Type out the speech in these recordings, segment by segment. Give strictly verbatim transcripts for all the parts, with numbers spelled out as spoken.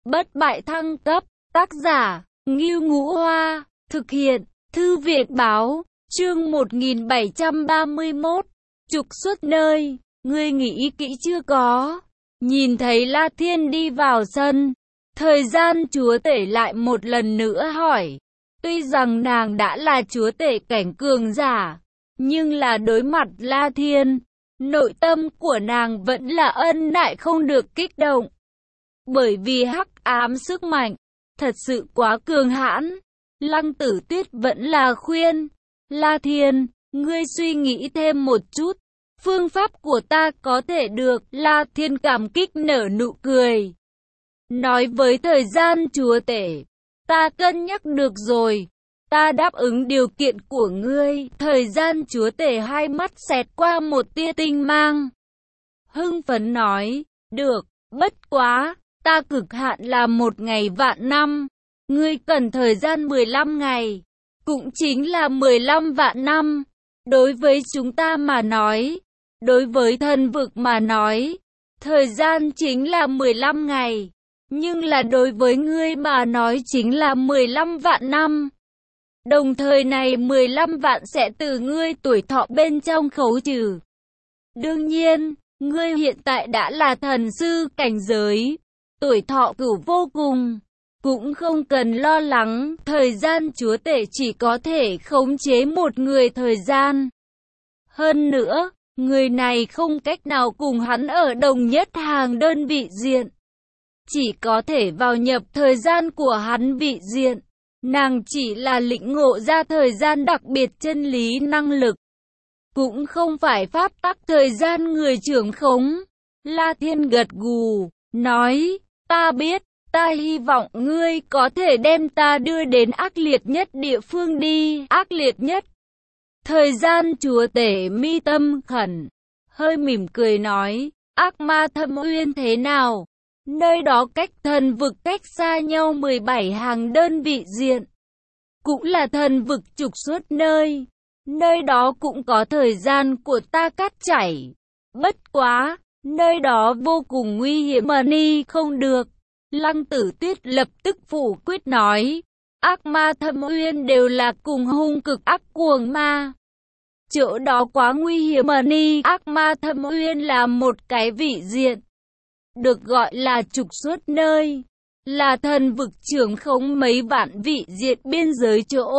Bất bại thăng cấp, tác giả, Ngưu Ngũ Hoa, thực hiện, Thư viện Báo, chương một nghìn bảy trăm ba mươi mốt, trục xuất nơi, ngươi nghĩ kỹ chưa có? Nhìn thấy La Thiên đi vào sân, thời gian chúa tể lại một lần nữa hỏi. Tuy rằng nàng đã là chúa tể cảnh cường giả, nhưng là đối mặt La Thiên, nội tâm của nàng vẫn là ân nại không được kích động. Bởi vì hắc ám sức mạnh, thật sự quá cường hãn. Lăng Tử Tuyết vẫn là khuyên, La Thiên, ngươi suy nghĩ thêm một chút, phương pháp của ta có thể được. La Thiên cảm kích nở nụ cười, nói với thời gian chúa tể, ta cân nhắc được rồi, ta đáp ứng điều kiện của ngươi. Thời gian chúa tể hai mắt xẹt qua một tia tinh mang, hưng phấn nói, được, bất quá, ta cực hạn là một ngày vạn năm, ngươi cần thời gian mười lăm ngày, cũng chính là mười lăm vạn năm. Đối với chúng ta mà nói, đối với thần vực mà nói, thời gian chính là mười lăm ngày, nhưng là đối với ngươi mà nói chính là mười lăm vạn năm. Đồng thời này mười lăm vạn sẽ từ ngươi tuổi thọ bên trong khấu trừ. Đương nhiên, ngươi hiện tại đã là thần sư cảnh giới, tuổi thọ cửu vô cùng, cũng không cần lo lắng. Thời gian chúa tể chỉ có thể khống chế một người thời gian. Hơn nữa, người này không cách nào cùng hắn ở đồng nhất hàng đơn vị diện, chỉ có thể vào nhập thời gian của hắn vị diện. Nàng chỉ là lĩnh ngộ ra thời gian đặc biệt chân lý năng lực, cũng không phải pháp tắc thời gian người trưởng khống. La Thiên gật gù, nói, ta biết, ta hy vọng ngươi có thể đem ta đưa đến ác liệt nhất địa phương đi. Ác liệt nhất? Thời gian chúa tể mi tâm khẩn, hơi mỉm cười nói, ác ma thâm uyên thế nào? Nơi đó cách thần vực cách xa nhau mười bảy hàng đơn vị diện, cũng là thần vực trục xuất nơi. Nơi đó cũng có thời gian của ta cát chảy. Bất quá, nơi đó vô cùng nguy hiểm mà đi không được. Lăng Tử Tuyết lập tức phủ quyết nói, ác ma thâm uyên đều là cùng hung cực ác cuồng ma. Chỗ đó quá nguy hiểm mà đi. Ác ma thâm uyên là một cái vị diện, được gọi là trục xuất nơi, là thần vực trưởng khống mấy vạn vị diện biên giới chỗ,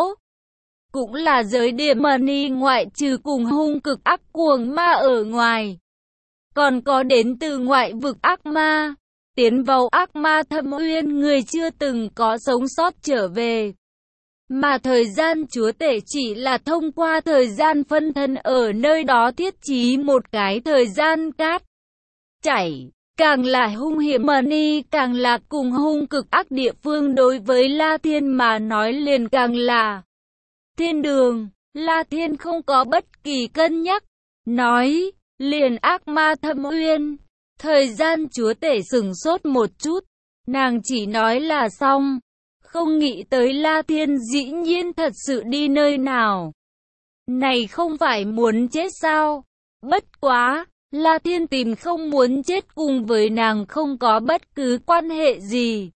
cũng là giới địa mà đi. Ngoại trừ cùng hung cực ác cuồng ma ở ngoài, còn có đến từ ngoại vực ác ma. Tiến vào ác ma thâm uyên người chưa từng có sống sót trở về, mà thời gian chúa tể chỉ là thông qua thời gian phân thân ở nơi đó thiết trí một cái thời gian cát chảy. Càng là hung hiểm mà đi, càng là cùng hung cực ác địa phương. Đối với La Thiên mà nói liền càng là thiên đường. La Thiên không có bất kỳ cân nhắc, nói, liền ác ma thâm uyên. Thời gian chúa tể sửng sốt một chút, nàng chỉ nói là xong, không nghĩ tới La Thiên dĩ nhiên thật sự đi nơi nào. Này không phải muốn chết sao? Bất quá, La Thiên tìm không muốn chết cùng với nàng không có bất cứ quan hệ gì.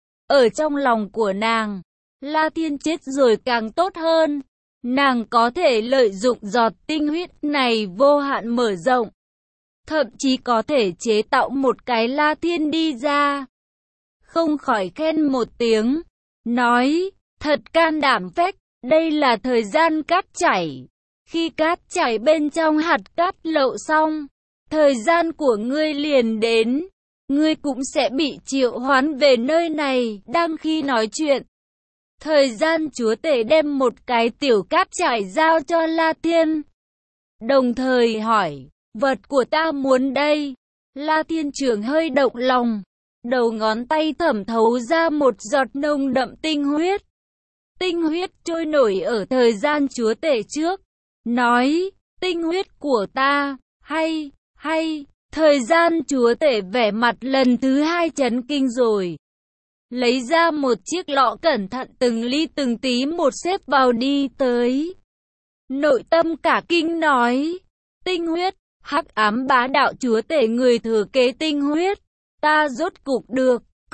Ở trong lòng của nàng, La Thiên chết rồi càng tốt hơn. Nàng có thể lợi dụng giọt tinh huyết này vô hạn mở rộng, thậm chí có thể chế tạo một cái La Thiên đi ra. Không khỏi khen một tiếng, nói, thật can đảm phách. Đây là thời gian cát chảy. Khi cát chảy bên trong hạt cát lậu xong, thời gian của ngươi liền đến, ngươi cũng sẽ bị triệu hoán về nơi này. Đang khi nói chuyện, thời gian chúa tể đem một cái tiểu cát chảy giao cho La Thiên, đồng thời hỏi, vật của ta muốn đây. La Thiên trưởng hơi động lòng, đầu ngón tay thẩm thấu ra một giọt nồng đậm tinh huyết. Tinh huyết trôi nổi ở thời gian chúa tể trước, nói, tinh huyết của ta, hay, hay. Thời gian chúa tể vẻ mặt lần thứ hai chấn kinh rồi, lấy ra một chiếc lọ cẩn thận từng ly từng tí một xếp vào đi tới. Nội tâm cả kinh nói, tinh huyết, hắc ám bá đạo chúa tể người thừa kế tinh huyết, ta rốt cục được,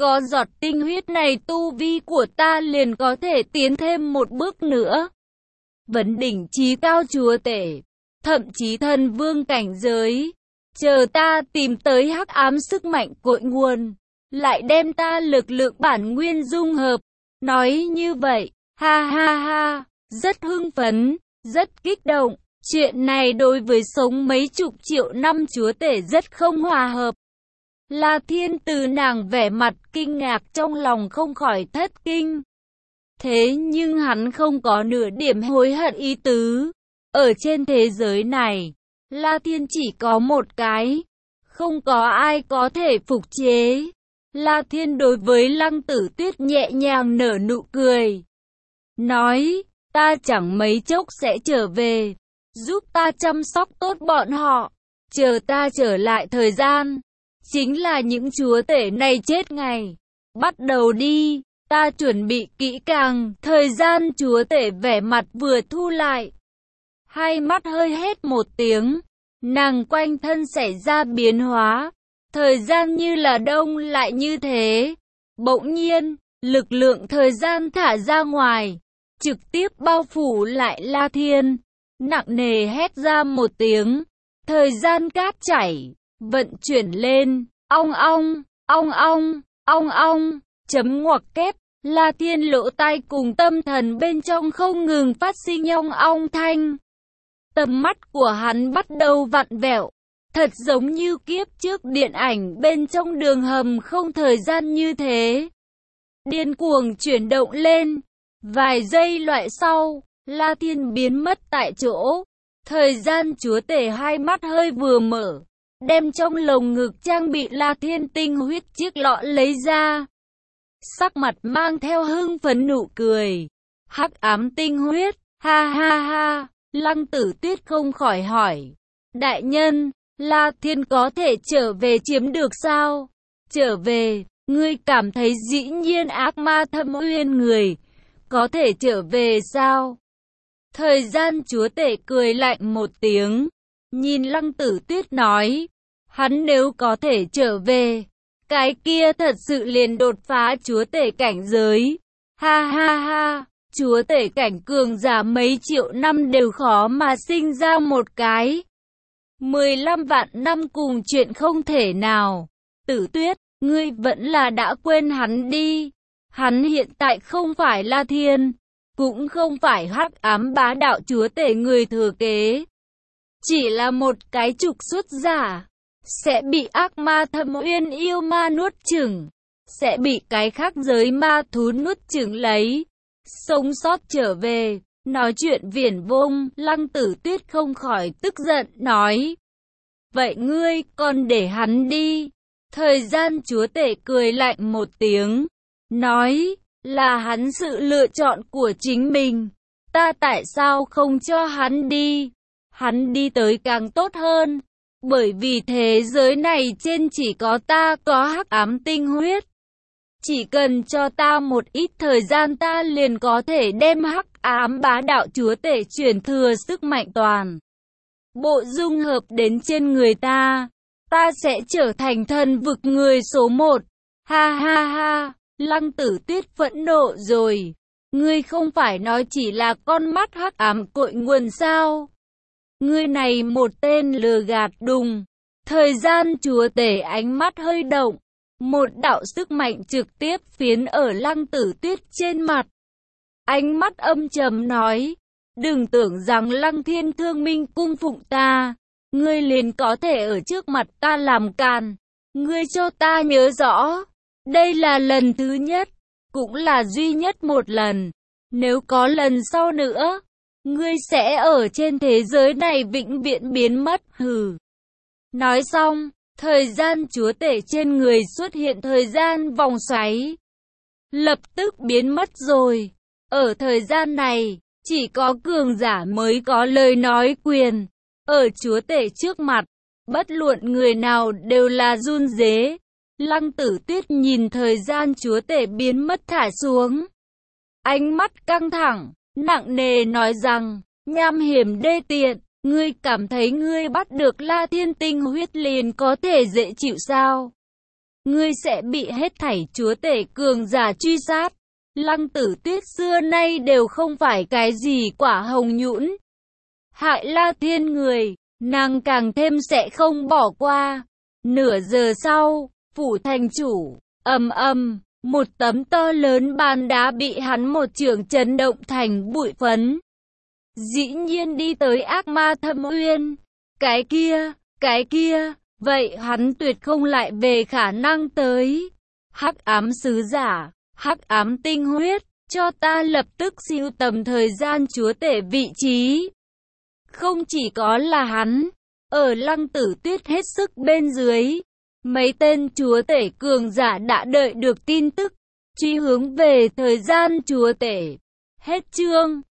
có giọt tinh huyết này tu vi của ta liền có thể tiến thêm một bước nữa. Vấn đỉnh chí cao chúa tể, thậm chí thần vương cảnh giới. Chờ ta tìm tới hắc ám sức mạnh cội nguồn, lại đem ta lực lượng bản nguyên dung hợp. Nói như vậy, ha ha ha, rất hưng phấn, rất kích động. Chuyện này đối với sống mấy chục triệu năm chúa tể rất không hòa hợp. La Thiên từ nàng vẻ mặt kinh ngạc trong lòng không khỏi thất kinh. Thế nhưng hắn không có nửa điểm hối hận ý tứ. Ở trên thế giới này, La Thiên chỉ có một cái, không có ai có thể phục chế. La Thiên đối với Lăng Tử Tuyết nhẹ nhàng nở nụ cười. Nói, ta chẳng mấy chốc sẽ trở về, giúp ta chăm sóc tốt bọn họ. Chờ ta trở lại thời gian, chính là những chúa tể này chết ngày. Bắt đầu đi, ta chuẩn bị kỹ càng. Thời gian chúa tể vẻ mặt vừa thu lại, hai mắt hơi hét một tiếng, nàng quanh thân xảy ra biến hóa. Thời gian như là đông lại như thế. Bỗng nhiên, lực lượng thời gian thả ra ngoài, trực tiếp bao phủ lại La Thiên. Nặng nề hét ra một tiếng, thời gian cát chảy, vận chuyển lên, ong ong, ong ong, ong ong, chấm ngoặc kép. La Thiên lỗ tai cùng tâm thần bên trong không ngừng phát sinh ong ong thanh. Tầm mắt của hắn bắt đầu vặn vẹo, thật giống như kiếp trước điện ảnh bên trong đường hầm không thời gian như thế. Điên cuồng chuyển động lên, vài giây loại sau, La Thiên biến mất tại chỗ. Thời gian chúa tể hai mắt hơi vừa mở, đem trong lồng ngực trang bị La Thiên tinh huyết chiếc lọ lấy ra. Sắc mặt mang theo hưng phấn nụ cười. Hắc ám tinh huyết, ha ha ha. Lăng Tử Tuyết không khỏi hỏi, đại nhân, La Thiên có thể trở về chiếm được sao? Trở về, ngươi cảm thấy dĩ nhiên ác ma thâm uyên người có thể trở về sao? Thời gian chúa tể cười lạnh một tiếng, nhìn Lăng Tử Tuyết nói, hắn nếu có thể trở về, cái kia thật sự liền đột phá chúa tể cảnh giới. Ha ha ha, chúa tể cảnh cường giả mấy triệu năm đều khó mà sinh ra một cái. mười lăm vạn năm cùng chuyện không thể nào. Tử Tuyết, ngươi vẫn là đã quên hắn đi. Hắn hiện tại không phải La Thiên, cũng không phải hắc ám bá đạo chúa tể người thừa kế. Chỉ là một cái trục xuất giả, sẽ bị ác ma thâm uyên yêu ma nuốt chửng, sẽ bị cái khác giới ma thú nuốt chửng lấy, sống sót trở về. Nói chuyện viển vông, Lăng Tử Tuyết không khỏi tức giận, nói, vậy ngươi còn để hắn đi? Thời gian chúa tể cười lạnh một tiếng, nói, là hắn sự lựa chọn của chính mình, ta tại sao không cho hắn đi? Hắn đi tới càng tốt hơn, bởi vì thế giới này trên chỉ có ta có hắc ám tinh huyết. Chỉ cần cho ta một ít thời gian ta liền có thể đem hắc ám bá đạo chúa tể chuyển thừa sức mạnh toàn bộ dung hợp đến trên người ta. Ta sẽ trở thành thần vực người số một. Ha ha ha, Lăng Tử Tuyết phẫn nộ rồi. Ngươi không phải nói chỉ là con mắt hắc ám cội nguồn sao? Ngươi này một tên lừa gạt đùng. Thời gian chúa tể ánh mắt hơi động. Một đạo sức mạnh trực tiếp phiến ở Lăng Tử Tuyết trên mặt. Ánh mắt âm trầm nói, đừng tưởng rằng Lăng Thiên Thương Minh cung phụng ta, ngươi liền có thể ở trước mặt ta làm càn. Ngươi cho ta nhớ rõ, đây là lần thứ nhất, cũng là duy nhất một lần. Nếu có lần sau nữa, ngươi sẽ ở trên thế giới này vĩnh viễn biến mất. Hừ. Nói xong, thời gian chúa tể trên người xuất hiện thời gian vòng xoáy, lập tức biến mất rồi. Ở thời gian này, chỉ có cường giả mới có lời nói quyền. Ở chúa tể trước mặt, bất luận người nào đều là run rế. Lăng Tử Tuyết nhìn thời gian chúa tể biến mất thả xuống, ánh mắt căng thẳng, nặng nề nói rằng, nham hiểm đê tiện, ngươi cảm thấy ngươi bắt được La Thiên tinh huyết liền có thể dễ chịu sao? ngươi sẽ bị hết thảy chúa tể cường giả truy sát. Lăng Tử Tuyết xưa nay đều không phải cái gì quả hồng nhũn. Hại La Thiên người, nàng càng thêm sẽ không bỏ qua. Nửa giờ sau, phủ thành chủ, ầm ầm, một tấm to lớn bàn đá bị hắn một chưởng chấn động thành bụi phấn. Dĩ nhiên đi tới ác ma thâm uyên. Cái kia, cái kia, vậy hắn tuyệt không lại về khả năng tới. Hắc ám sứ giả, hắc ám tinh huyết, cho ta lập tức siêu tầm thời gian chúa tể vị trí. Không chỉ có là hắn, ở Lăng Tử Tuyết hết sức bên dưới, mấy tên chúa tể cường giả đã đợi được tin tức, truy hướng về thời gian chúa tể. Hết chương.